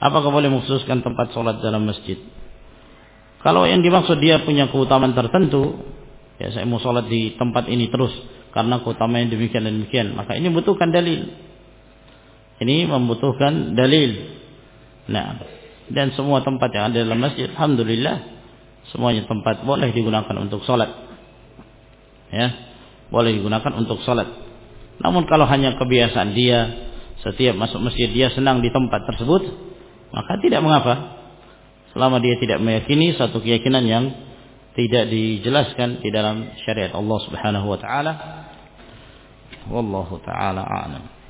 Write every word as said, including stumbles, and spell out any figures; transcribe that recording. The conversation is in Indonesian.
Apakah boleh mengkhususkan tempat sholat dalam masjid? Kalau yang dimaksud dia punya keutamaan tertentu, ya saya mau sholat di tempat ini terus karena keutamaan demikian dan demikian, maka ini membutuhkan dalil. Ini membutuhkan dalil. Nah, dan semua tempat yang ada dalam masjid, alhamdulillah, semuanya tempat boleh digunakan untuk sholat. Ya, boleh digunakan untuk sholat. Namun kalau hanya kebiasaan dia, setiap masuk masjid dia senang di tempat tersebut, maka tidak mengapa. Selama dia tidak meyakini satu keyakinan yang tidak dijelaskan di dalam syariat Allah Subhanahu wa taala. Wallahu taala a'lam.